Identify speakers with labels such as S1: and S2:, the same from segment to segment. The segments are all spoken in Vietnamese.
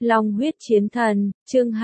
S1: Long huyết chiến thần, chương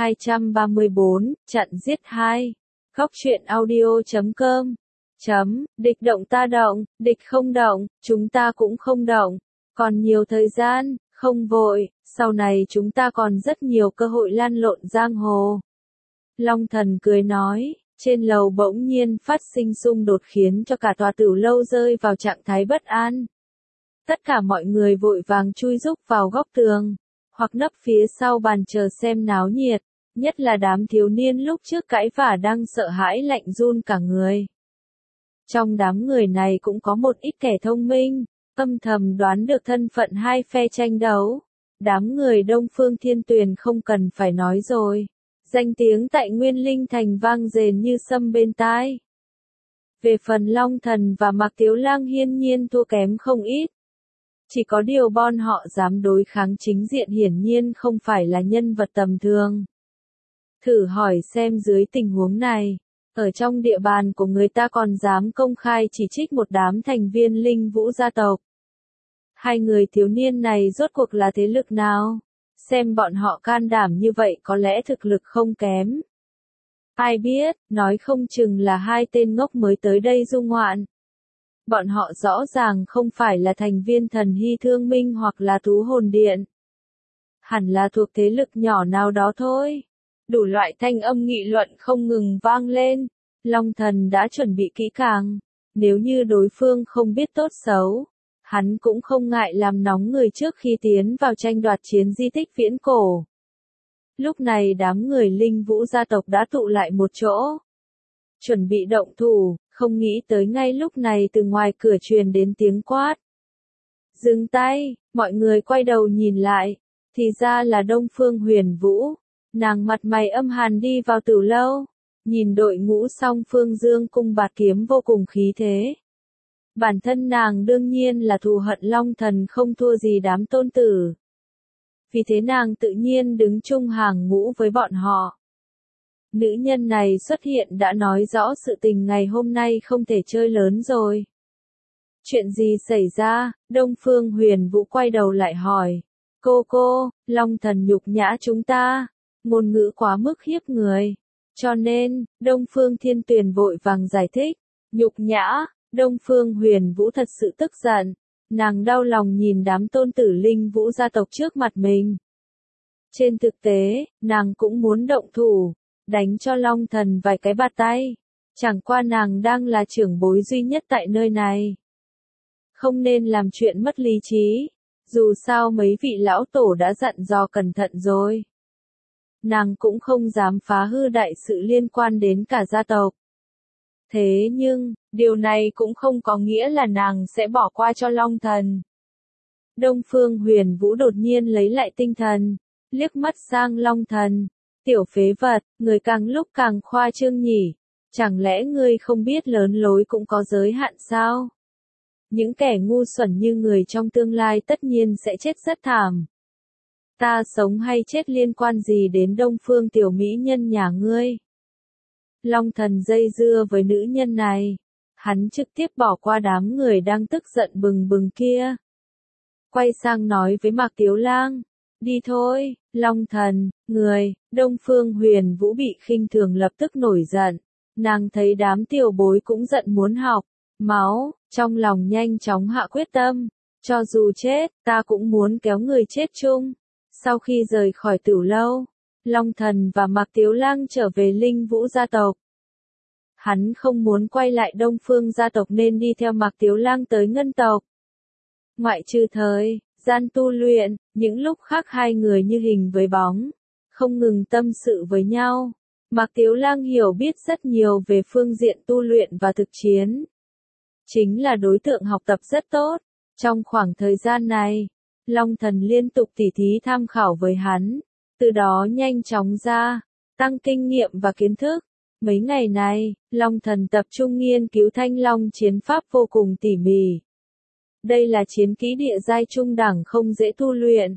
S1: 234, chặn giết 2. Góc truyện audio.com. Địch động ta động, địch không động, chúng ta cũng không động. Còn nhiều thời gian, không vội, sau này chúng ta còn rất nhiều cơ hội lan lộn giang hồ. Long thần cười nói, trên lầu bỗng nhiên phát sinh xung đột khiến cho cả tòa Tửu lâu rơi vào trạng thái bất an. Tất cả mọi người vội vàng chui rúc vào góc tường, hoặc nấp phía sau bàn chờ xem náo nhiệt, nhất là đám thiếu niên lúc trước cãi vã đang sợ hãi lạnh run cả người. Trong đám người này cũng có một ít kẻ thông minh, âm thầm đoán được thân phận hai phe tranh đấu. Đám người Đông Phương Thiên Tuyền không cần phải nói rồi, danh tiếng tại Nguyên Linh Thành vang dền như sấm bên tai. Về phần Long Thần và Mạc Tiếu Lang hiên nhiên thua kém không ít. Chỉ có điều bọn họ dám đối kháng chính diện hiển nhiên không phải là nhân vật tầm thường. Thử hỏi xem dưới tình huống này, ở trong địa bàn của người ta còn dám công khai chỉ trích một đám thành viên Linh Vũ gia tộc. Hai người thiếu niên này rốt cuộc là thế lực nào? Xem bọn họ can đảm như vậy có lẽ thực lực không kém. Ai biết, nói không chừng là hai tên ngốc mới tới đây du ngoạn. Bọn họ rõ ràng không phải là thành viên Thần Hy Thương Minh hoặc là Thú Hồn Điện. Hẳn là thuộc thế lực nhỏ nào đó thôi. Đủ loại thanh âm nghị luận không ngừng vang lên. Long Thần đã chuẩn bị kỹ càng. Nếu như đối phương không biết tốt xấu, hắn cũng không ngại làm nóng người trước khi tiến vào tranh đoạt chiến di tích viễn cổ. Lúc này đám người Linh Vũ gia tộc đã tụ lại một chỗ, chuẩn bị động thủ, không nghĩ tới ngay lúc này từ ngoài cửa truyền đến tiếng quát. Dừng tay, mọi người quay đầu nhìn lại, thì ra là Đông Phương Huyền Vũ, nàng mặt mày âm hàn đi vào Tửu lâu, nhìn đội ngũ song phương dương cung bạt kiếm vô cùng khí thế. Bản thân nàng đương nhiên là thù hận Long Thần không thua gì đám tôn tử. Vì thế nàng tự nhiên đứng chung hàng ngũ với bọn họ. Nữ nhân này xuất hiện đã nói rõ sự tình ngày hôm nay không thể chơi lớn rồi. Chuyện gì xảy ra? Đông Phương Huyền Vũ quay đầu lại hỏi. Cô, Long Thần nhục nhã chúng ta. Ngôn ngữ quá mức hiếp người. Cho nên, Đông Phương Thiên Tuyền vội vàng giải thích. Nhục nhã, Đông Phương Huyền Vũ thật sự tức giận. Nàng đau lòng nhìn đám tôn tử Linh Vũ gia tộc trước mặt mình. Trên thực tế, nàng cũng muốn động thủ, đánh cho Long Thần vài cái bạt tay. Chẳng qua nàng đang là trưởng bối duy nhất tại nơi này. Không nên làm chuyện mất lý trí. Dù sao mấy vị lão tổ đã dặn dò cẩn thận rồi. Nàng cũng không dám phá hư đại sự liên quan đến cả gia tộc. Thế nhưng, điều này cũng không có nghĩa là nàng sẽ bỏ qua cho Long Thần. Đông Phương Huyền Vũ đột nhiên lấy lại tinh thần, liếc mắt sang Long Thần. Tiểu phế vật, người càng lúc càng khoa trương nhỉ. Chẳng lẽ ngươi không biết lớn lối cũng có giới hạn sao? Những kẻ ngu xuẩn như người trong tương lai tất nhiên sẽ chết rất thảm. Ta sống hay chết liên quan gì đến Đông Phương tiểu mỹ nhân nhà ngươi? Long Thần dây dưa với nữ nhân này. Hắn trực tiếp bỏ qua đám người đang tức giận bừng bừng kia. Quay sang nói với Mạc Tiếu Lang. Đi thôi, Long Thần, người. Đông Phương Huyền Vũ bị khinh thường lập tức nổi giận. Nàng thấy đám tiểu bối cũng giận muốn học. Máu, trong lòng nhanh chóng hạ quyết tâm. Cho dù chết, ta cũng muốn kéo người chết chung. Sau khi rời khỏi Tửu lâu, Long Thần và Mạc Tiếu Lang trở về Linh Vũ gia tộc. Hắn không muốn quay lại Đông Phương gia tộc nên đi theo Mạc Tiếu Lang tới Ngân tộc. Ngoại trừ thời gian tu luyện, những lúc khác hai người như hình với bóng, không ngừng tâm sự với nhau. Mạc Tiếu Lang hiểu biết rất nhiều về phương diện tu luyện và thực chiến. Chính là đối tượng học tập rất tốt. Trong khoảng thời gian này, Long Thần liên tục tỉ thí tham khảo với hắn, từ đó nhanh chóng tăng kinh nghiệm và kiến thức. Mấy ngày này, Long Thần tập trung nghiên cứu Thanh Long chiến pháp vô cùng tỉ mỉ. Đây là chiến kỹ địa giai trung đẳng không dễ tu luyện.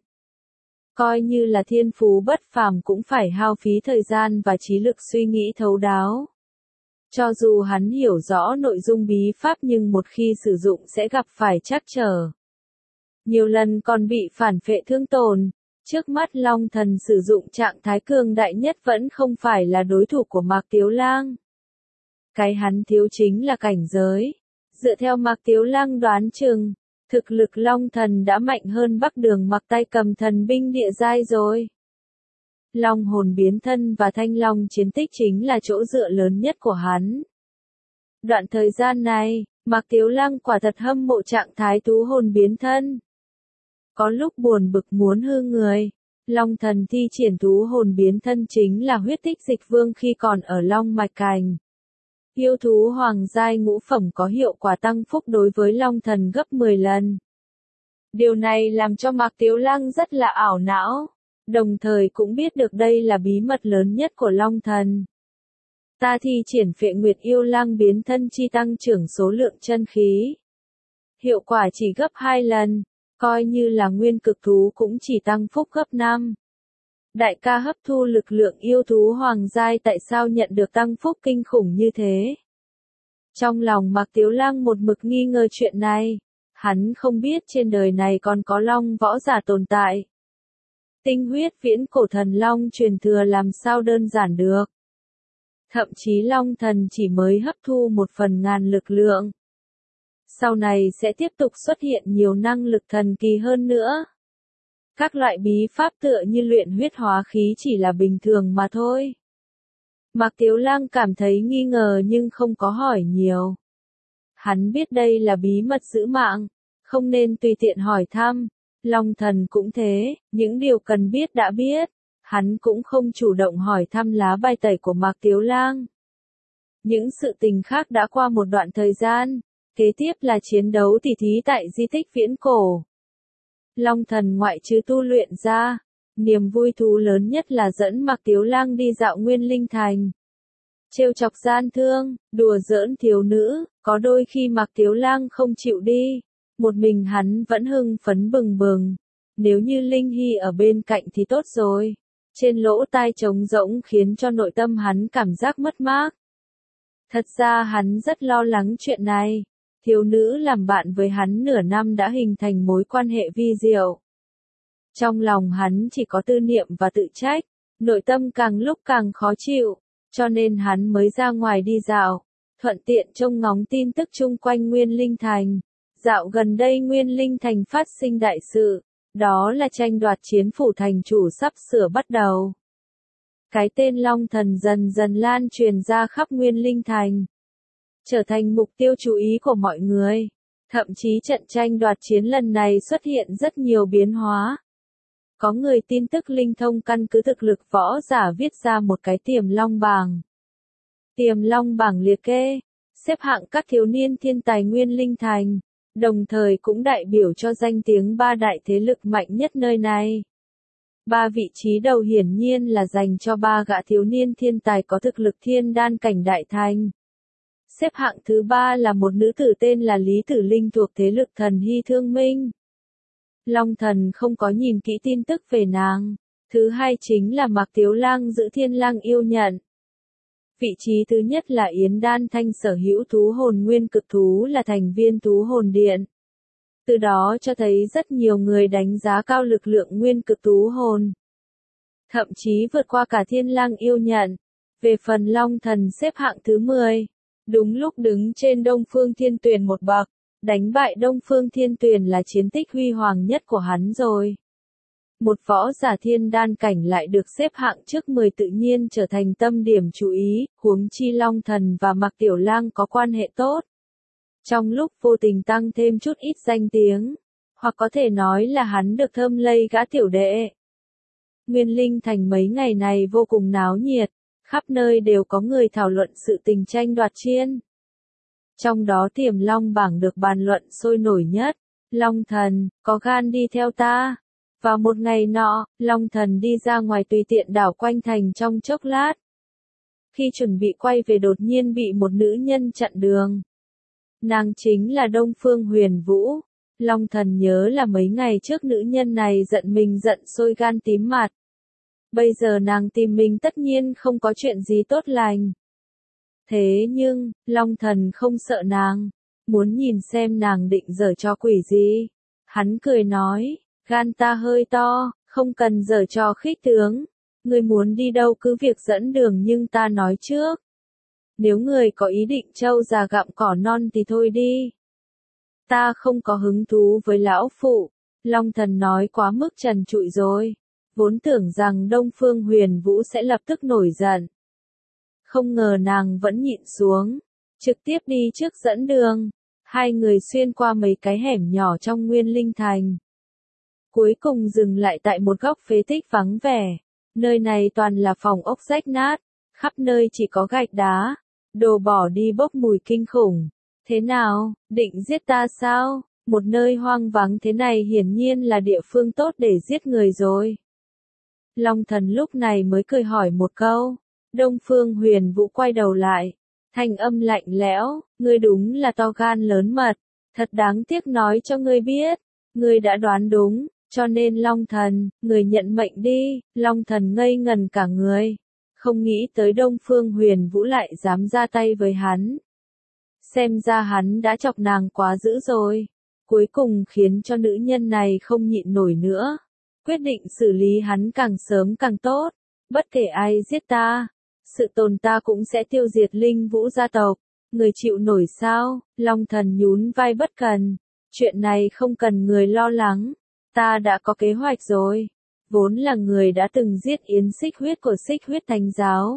S1: Coi như là thiên phú bất phàm cũng phải hao phí thời gian và trí lực suy nghĩ thấu đáo. Cho dù hắn hiểu rõ nội dung bí pháp nhưng một khi sử dụng sẽ gặp phải trắc trở. Nhiều lần còn bị phản phệ thương tổn. Trước mắt Long Thần sử dụng trạng thái cường đại nhất vẫn không phải là đối thủ của Mạc Tiếu Lang. Cái hắn thiếu chính là cảnh giới. Dựa theo Mạc Tiếu Lang đoán chừng, thực lực Long Thần đã mạnh hơn Bắc Đường Mặc tay cầm thần binh địa giai rồi. Long hồn biến thân và thanh long chiến tích chính là chỗ dựa lớn nhất của hắn. Đoạn thời gian này, Mạc Tiếu Lang quả thật hâm mộ trạng thái thú hồn biến thân. Có lúc buồn bực muốn hư người, Long Thần thi triển thú hồn biến thân chính là huyết tích dịch vương khi còn ở Long Mạch Cảnh. Yêu thú hoàng giai ngũ phẩm có hiệu quả tăng phúc đối với Long Thần gấp 10 lần. Điều này làm cho Mạc Tiếu Lang rất là ảo não, đồng thời cũng biết được đây là bí mật lớn nhất của Long Thần. Ta thi triển Phệ Nguyệt Yêu Lang biến thân chi tăng trưởng số lượng chân khí. Hiệu quả chỉ gấp 2 lần, coi như là nguyên cực thú cũng chỉ tăng phúc gấp 5. Đại ca hấp thu lực lượng yêu thú hoàng giai tại sao nhận được tăng phúc kinh khủng như thế? Trong lòng Mạc Tiếu Lang một mực nghi ngờ chuyện này, hắn không biết trên đời này còn có long võ giả tồn tại. Tinh huyết viễn cổ thần long truyền thừa làm sao đơn giản được. Thậm chí Long Thần chỉ mới hấp thu 1/1000 lực lượng. Sau này sẽ tiếp tục xuất hiện nhiều năng lực thần kỳ hơn nữa. Các loại bí pháp tựa như luyện huyết hóa khí chỉ là bình thường mà thôi. Mạc Tiếu Lang cảm thấy nghi ngờ nhưng không có hỏi nhiều. Hắn biết đây là bí mật giữ mạng, không nên tùy tiện hỏi thăm. Long Thần cũng thế, những điều cần biết đã biết. Hắn cũng không chủ động hỏi thăm lá bài tẩy của Mạc Tiếu Lang. Những sự tình khác đã qua một đoạn thời gian, kế tiếp là chiến đấu tỉ thí tại di tích viễn cổ. Long Thần ngoại trừ tu luyện ra, niềm vui thú lớn nhất là dẫn Mạc Tiếu Lang đi dạo Nguyên Linh Thành. Trêu chọc gian thương, đùa giỡn thiếu nữ, có đôi khi Mạc Tiếu Lang không chịu đi, một mình hắn vẫn hưng phấn bừng bừng. Nếu như Linh Hy ở bên cạnh thì tốt rồi. Trên lỗ tai trống rỗng khiến cho nội tâm hắn cảm giác mất mát. Thật ra hắn rất lo lắng chuyện này. Thiếu nữ làm bạn với hắn nửa năm đã hình thành mối quan hệ vi diệu. Trong lòng hắn chỉ có tư niệm và tự trách, nội tâm càng lúc càng khó chịu, cho nên hắn mới ra ngoài đi dạo, thuận tiện trông ngóng tin tức chung quanh Nguyên Linh Thành. Dạo gần đây Nguyên Linh Thành phát sinh đại sự. Đó là tranh đoạt chiến phủ thành chủ sắp sửa bắt đầu. Cái tên Long Thần dần dần lan truyền ra khắp Nguyên Linh Thành, trở thành mục tiêu chú ý của mọi người. Thậm chí trận tranh đoạt chiến lần này xuất hiện rất nhiều biến hóa. Có người tin tức linh thông căn cứ thực lực võ giả viết ra một cái tiềm long bảng. Tiềm long bảng liệt kê, xếp hạng các thiếu niên thiên tài Nguyên Linh Thành. Đồng thời cũng đại biểu cho danh tiếng 3 đại thế lực mạnh nhất nơi này. 3 vị trí đầu hiển nhiên là dành cho 3 gã thiếu niên thiên tài có thực lực thiên đan cảnh đại thành. Xếp hạng thứ 3 là một nữ tử tên là Lý Tử Linh thuộc thế lực Thần Hy Thương Minh. Long Thần không có nhìn kỹ tin tức về nàng. Thứ 2 chính là Mạc Tiếu Lang giữ Thiên Lang yêu nhận. Vị trí thứ nhất là Yến Đan Thanh sở hữu thú hồn nguyên cực thú là thành viên thú hồn điện. Từ đó cho thấy rất nhiều người đánh giá cao lực lượng nguyên cực thú hồn. Thậm chí vượt qua cả Thiên Lang yêu nhận. Về phần Long Thần xếp hạng thứ 10. Đúng lúc đứng trên Đông Phương Thiên Tuyền một bậc. Đánh bại Đông Phương Thiên Tuyền là chiến tích huy hoàng nhất của hắn rồi. Một võ giả thiên đan cảnh lại được xếp hạng trước 10 tự nhiên trở thành tâm điểm chú ý, huống chi Long Thần và Mạc Tiểu Lang có quan hệ tốt. Trong lúc vô tình tăng thêm chút ít danh tiếng, hoặc có thể nói là hắn được thơm lây gã tiểu đệ. Nguyên Linh Thành mấy ngày này vô cùng náo nhiệt, khắp nơi đều có người thảo luận sự tình tranh đoạt chiến. Trong đó Tiềm Long bảng được bàn luận sôi nổi nhất. Long Thần, có gan đi theo ta. Vào một ngày nọ, Long Thần đi ra ngoài tùy tiện đảo quanh thành trong chốc lát. Khi chuẩn bị quay về đột nhiên bị một nữ nhân chặn đường. Nàng chính là Đông Phương Huyền Vũ. Long Thần nhớ là mấy ngày trước nữ nhân này giận mình giận sôi gan tím mặt. Bây giờ nàng tìm mình tất nhiên không có chuyện gì tốt lành. Thế nhưng, Long Thần không sợ nàng. Muốn nhìn xem nàng định giở trò quỷ gì. Hắn cười nói. Gan ta hơi to, Không cần giở trò khích tướng. Ngươi muốn đi đâu cứ việc dẫn đường nhưng ta nói trước. Nếu người có ý định trâu già gặm cỏ non thì thôi đi. Ta không có hứng thú với lão phụ. Long Thần nói quá mức trần trụi rồi. Vốn tưởng rằng Đông Phương Huyền Vũ sẽ lập tức nổi giận. Không ngờ nàng vẫn nhịn xuống. Trực tiếp đi trước dẫn đường. Hai người xuyên qua mấy cái hẻm nhỏ trong Nguyên Linh Thành. Cuối cùng dừng lại tại một góc phế tích vắng vẻ. Nơi này toàn là phòng ốc rách nát. Khắp nơi chỉ có gạch đá. Đồ bỏ đi bốc mùi kinh khủng. Thế nào, định giết ta sao? Một nơi hoang vắng thế này hiển nhiên là địa phương tốt để giết người rồi. Long Thần lúc này mới cười hỏi một câu. Đông Phương Huyền Vũ quay đầu lại. Thanh âm lạnh lẽo, ngươi đúng là to gan lớn mật. Thật đáng tiếc nói cho ngươi biết. Ngươi đã đoán đúng, cho nên Long Thần, ngươi nhận mệnh đi. Long Thần ngây ngần cả người. Không nghĩ tới Đông Phương Huyền Vũ lại dám ra tay với hắn. Xem ra hắn đã chọc nàng quá dữ rồi. Cuối cùng khiến cho nữ nhân này không nhịn nổi nữa. Quyết định xử lý hắn càng sớm càng tốt. Bất kể ai giết ta, sự tồn ta cũng sẽ tiêu diệt Linh Vũ gia tộc. Người chịu nổi sao? Long Thần nhún vai bất cần. Chuyện này không cần người lo lắng. Ta đã có kế hoạch rồi. Vốn là người đã từng giết Yến Xích Huyết của Xích Huyết Thánh Giáo.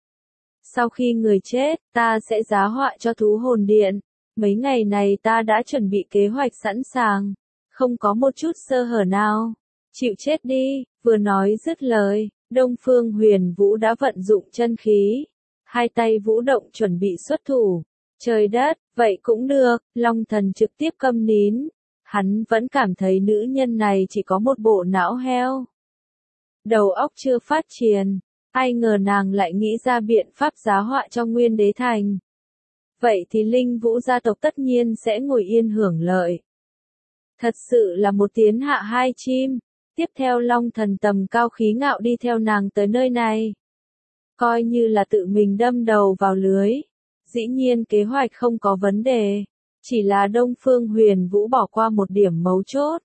S1: Sau khi người chết, ta sẽ giá họa cho thú hồn điện. Mấy ngày này ta đã chuẩn bị kế hoạch sẵn sàng. Không có một chút sơ hở nào. Chịu chết đi, vừa nói dứt lời, Đông Phương Huyền Vũ đã vận dụng chân khí. Hai tay vũ động chuẩn bị xuất thủ. Trời đất, vậy cũng được, Long Thần trực tiếp câm nín. Hắn vẫn cảm thấy nữ nhân này chỉ có một bộ não heo. Đầu óc chưa phát triển. Ai ngờ nàng lại nghĩ ra biện pháp giá họa cho Nguyên Đế Thành. Vậy thì Linh Vũ gia tộc tất nhiên sẽ ngồi yên hưởng lợi. Thật sự là một tiến hạ hai chim. Tiếp theo Long Thần tầm cao khí ngạo đi theo nàng tới nơi này. Coi như là tự mình đâm đầu vào lưới. Dĩ nhiên kế hoạch không có vấn đề. Chỉ là Đông Phương Huyền Vũ bỏ qua một điểm mấu chốt.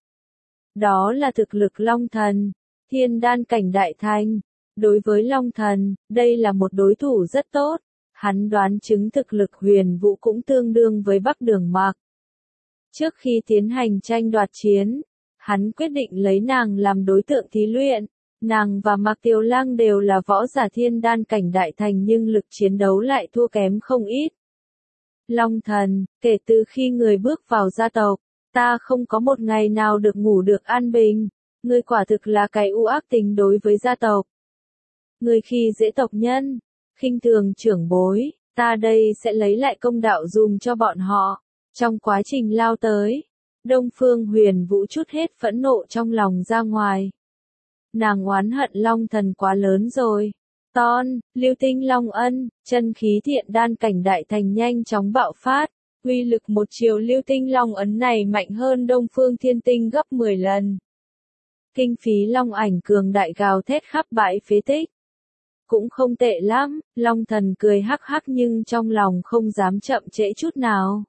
S1: Đó là thực lực Long Thần. Thiên đan cảnh đại thành. Đối với Long Thần, đây là một đối thủ rất tốt. Hắn đoán chứng thực lực Huyền Vũ cũng tương đương với Bắc Đường Mạc. Trước khi tiến hành tranh đoạt chiến, hắn quyết định lấy nàng làm đối tượng thí luyện. Nàng và Mạc Tiểu Lang đều là võ giả thiên đan cảnh đại thành nhưng lực chiến đấu lại thua kém không ít. Long Thần, kể từ khi người bước vào gia tộc, ta không có một ngày nào được ngủ được an bình. Ngươi quả thực là cái u ác tình đối với gia tộc. Ngươi khi dễ tộc nhân, khinh thường trưởng bối, ta đây sẽ lấy lại công đạo dùm cho bọn họ. Trong quá trình lao tới, Đông Phương Huyền Vũ chút hết phẫn nộ trong lòng ra ngoài. Nàng oán hận Long Thần quá lớn rồi. Lưu tinh Long Ân, chân khí thiện đan cảnh đại thành nhanh chóng bạo phát. Uy lực một chiều lưu tinh Long Ấn này mạnh hơn Đông Phương Thiên Tinh gấp 10 lần. Kinh phí Long Ảnh cường đại gào thét khắp bãi phế tích. Cũng không tệ lắm, Long Thần cười hắc hắc nhưng trong lòng không dám chậm trễ chút nào.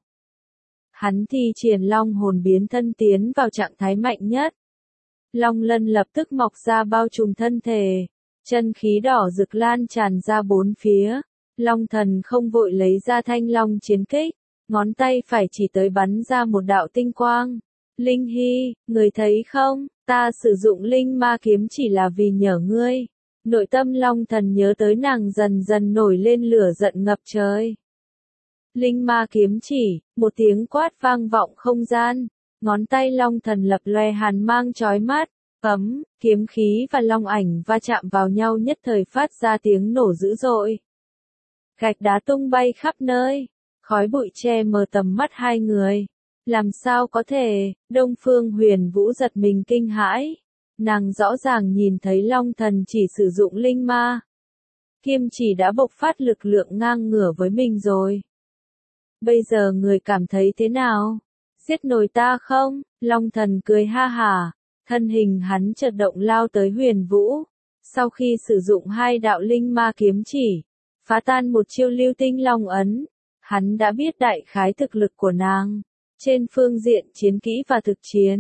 S1: Hắn thi triển Long hồn biến thân tiến vào trạng thái mạnh nhất. Long lân lập tức mọc ra bao trùm thân thể. Chân khí đỏ rực lan tràn ra bốn phía. Long Thần không vội lấy ra thanh long chiến kích. Ngón tay phải chỉ tới bắn ra một đạo tinh quang. Linh Hy, người thấy không, ta sử dụng linh ma kiếm chỉ là vì nhờ ngươi. Nội tâm Long Thần nhớ tới nàng dần dần nổi lên lửa giận ngập trời. Linh ma kiếm chỉ, một tiếng quát vang vọng không gian. Ngón tay Long Thần lập loè hàn mang chói mắt. Kiếm khí và long ảnh va chạm vào nhau nhất thời phát ra tiếng nổ dữ dội. Gạch đá tung bay khắp nơi. Khói bụi che mờ tầm mắt hai người. Làm sao có thể, Đông Phương Huyền Vũ giật mình kinh hãi. Nàng rõ ràng nhìn thấy Long Thần chỉ sử dụng linh ma. Kiếm chỉ đã bộc phát lực lượng ngang ngửa với mình rồi. Bây giờ người cảm thấy thế nào? Giết nổi ta không? Long Thần cười ha hả. Thân hình hắn chợt động lao tới Huyền Vũ. Sau khi sử dụng hai đạo linh ma kiếm chỉ, phá tan một chiêu lưu tinh long ấn, hắn đã biết đại khái thực lực của nàng. Trên phương diện chiến kỹ và thực chiến,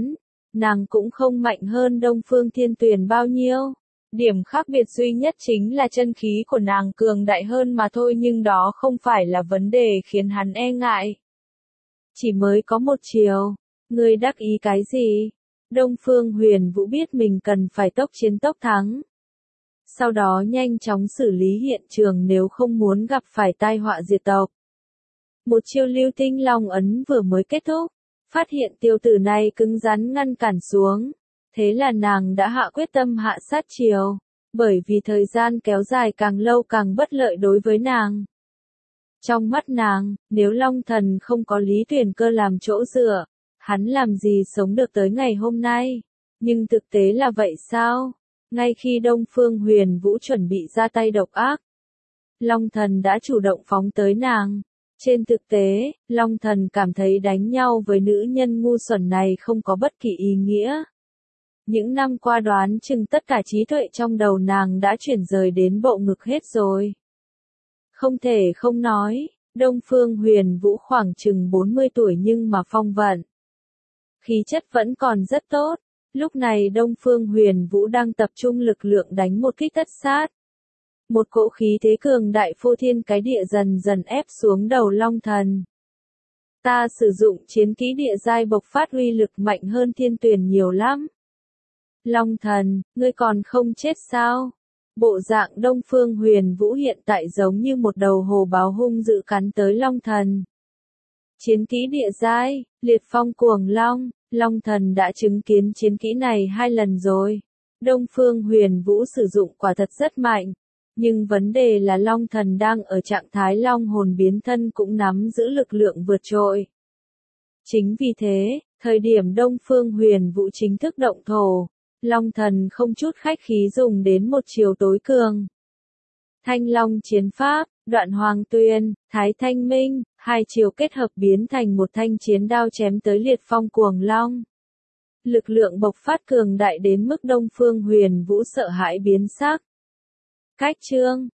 S1: nàng cũng không mạnh hơn Đông Phương Thiên Tuyền bao nhiêu. Điểm khác biệt duy nhất chính là chân khí của nàng cường đại hơn mà thôi, nhưng đó không phải là vấn đề khiến hắn e ngại. Chỉ mới có một chiều, ngươi đắc ý cái gì? Đông Phương Huyền Vũ biết mình cần phải tốc chiến tốc thắng. Sau đó nhanh chóng xử lý hiện trường nếu không muốn gặp phải tai họa diệt tộc. Một chiêu lưu tinh long ấn vừa mới kết thúc, phát hiện tiêu tử này cứng rắn ngăn cản xuống. Thế là nàng đã hạ quyết tâm hạ sát chiều, bởi vì thời gian kéo dài càng lâu càng bất lợi đối với nàng. Trong mắt nàng, nếu Long Thần không có Lý Tuyền Cơ làm chỗ dựa, hắn làm gì sống được tới ngày hôm nay. Nhưng thực tế là vậy sao? Ngay khi Đông Phương Huyền Vũ chuẩn bị ra tay độc ác, Long Thần đã chủ động phóng tới nàng. Trên thực tế, Long Thần cảm thấy đánh nhau với nữ nhân ngu xuẩn này không có bất kỳ ý nghĩa. Những năm qua đoán chừng tất cả trí tuệ trong đầu nàng đã chuyển rời đến bộ ngực hết rồi. Không thể không nói, Đông Phương Huyền Vũ khoảng chừng 40 tuổi nhưng mà phong vận. Khí chất vẫn còn rất tốt. Lúc này Đông Phương Huyền Vũ đang tập trung lực lượng đánh một kích tất sát. Một cỗ khí thế cường đại phô thiên cái địa dần dần ép xuống đầu Long Thần. Ta sử dụng chiến kỹ địa giai bộc phát uy lực mạnh hơn Thiên Tuyền nhiều lắm. Long Thần, ngươi còn không chết sao? Bộ dạng Đông Phương Huyền Vũ hiện tại giống như một đầu hồ báo hung dữ cắn tới Long Thần. Chiến kỹ địa giai, liệt phong cuồng long, Long Thần đã chứng kiến chiến kỹ này 2 lần rồi. Đông Phương Huyền Vũ sử dụng quả thật rất mạnh. Nhưng vấn đề là Long Thần đang ở trạng thái long hồn biến thân cũng nắm giữ lực lượng vượt trội. Chính vì thế, thời điểm Đông Phương Huyền Vũ chính thức động thổ, Long Thần không chút khách khí dùng đến một chiều tối cường. Thanh Long chiến pháp, Đoạn Hoàng Tuyên, Thái Thanh Minh, 2 chiều kết hợp biến thành một thanh chiến đao chém tới liệt phong cuồng long. Lực lượng bộc phát cường đại đến mức Đông Phương Huyền Vũ sợ hãi biến sắc. Cách chương